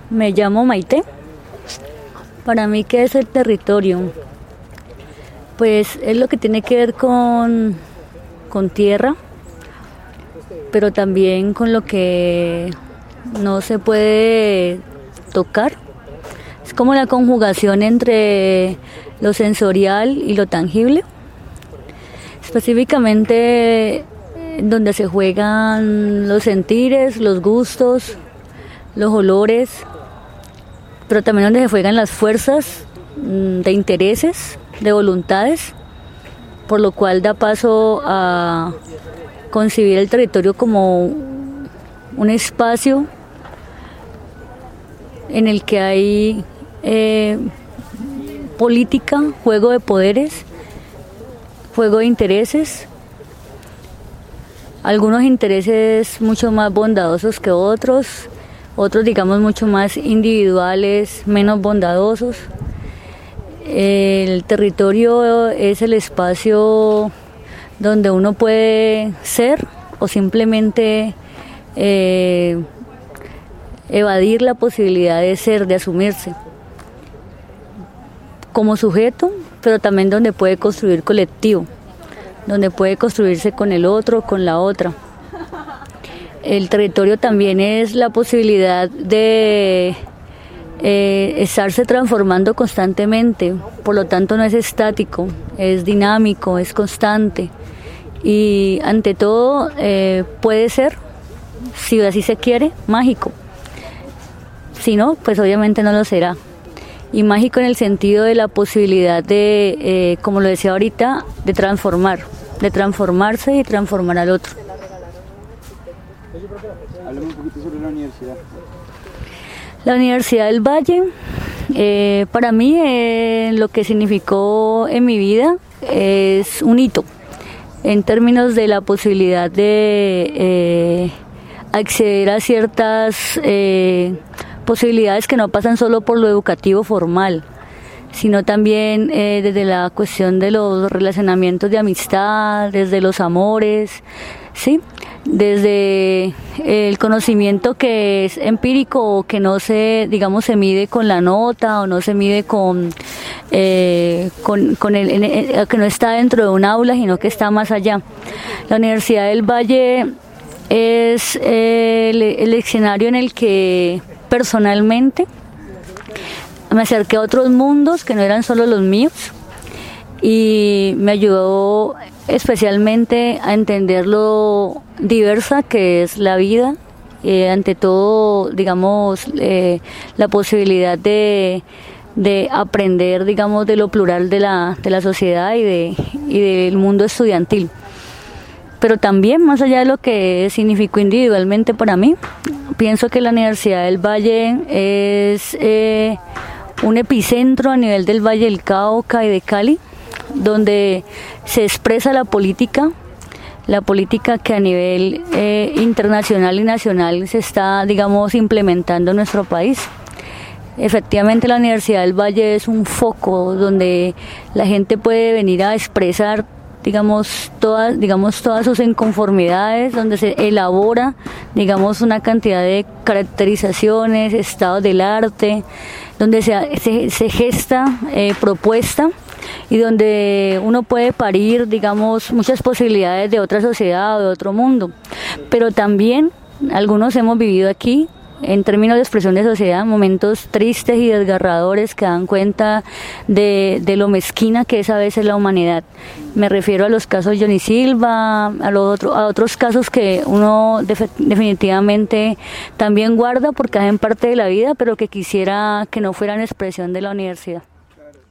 Me llamo Maite. Para mí, ¿qué es el territorio? Pues es lo que tiene que ver con tierra, pero también con lo que no se puede tocar. Es como la conjugación entre lo sensorial y lo tangible. Específicamente donde se juegan los sentires, los gustos, los olores, pero también donde se juegan las fuerzas de intereses, de voluntades, por lo cual da paso a concebir el territorio como un espacio en el que hay política, juego de poderes, juego de intereses, algunos intereses mucho más bondadosos que otros digamos mucho más individuales, menos bondadosos. El territorio es el espacio donde uno puede ser o simplemente evadir la posibilidad de ser, de asumirse como sujeto, pero también donde puede construir colectivo, donde puede construirse con el otro, con la otra. El territorio también es la posibilidad de estarse transformando constantemente, por lo tanto no es estático, es dinámico, es constante y ante todo puede ser, si así se quiere, mágico. Si no, pues obviamente no lo será. Y mágico en el sentido de la posibilidad de, como lo decía ahorita, de transformarse y transformar al otro. Háblame un poquito sobre la universidad. La Universidad del Valle, para mí, lo que significó en mi vida es un hito en términos de la posibilidad de acceder a ciertas posibilidades que no pasan solo por lo educativo formal, sino también desde la cuestión de los relacionamientos de amistad, desde los amores, ¿sí? Desde el conocimiento que es empírico o que no se, digamos, se mide con la nota o no se mide con que no está dentro de un aula, sino que está más allá. La Universidad del Valle es el escenario en el que personalmente me acerqué a otros mundos que no eran solo los míos y me ayudó especialmente a entender lo diversa que es la vida, ante todo, digamos, la posibilidad de aprender, digamos, de lo plural de la sociedad y del mundo estudiantil. Pero también, más allá de lo que significó individualmente para mí, pienso que la Universidad del Valle es un epicentro a nivel del Valle del Cauca y de Cali, donde se expresa la política que a nivel internacional y nacional se está, digamos, implementando en nuestro país. Efectivamente, la Universidad del Valle es un foco donde la gente puede venir a expresar, digamos todas sus inconformidades, donde se elabora, digamos, una cantidad de caracterizaciones, estados del arte, donde se gesta propuesta y donde uno puede parir, digamos, muchas posibilidades de otra sociedad o de otro mundo. Pero también algunos hemos vivido aquí, en términos de expresión de sociedad, momentos tristes y desgarradores que dan cuenta de lo mezquina que es a veces la humanidad. Me refiero a los casos Johnny Silva, a otros casos que uno definitivamente también guarda porque hacen parte de la vida, pero que quisiera que no fueran expresión de la universidad.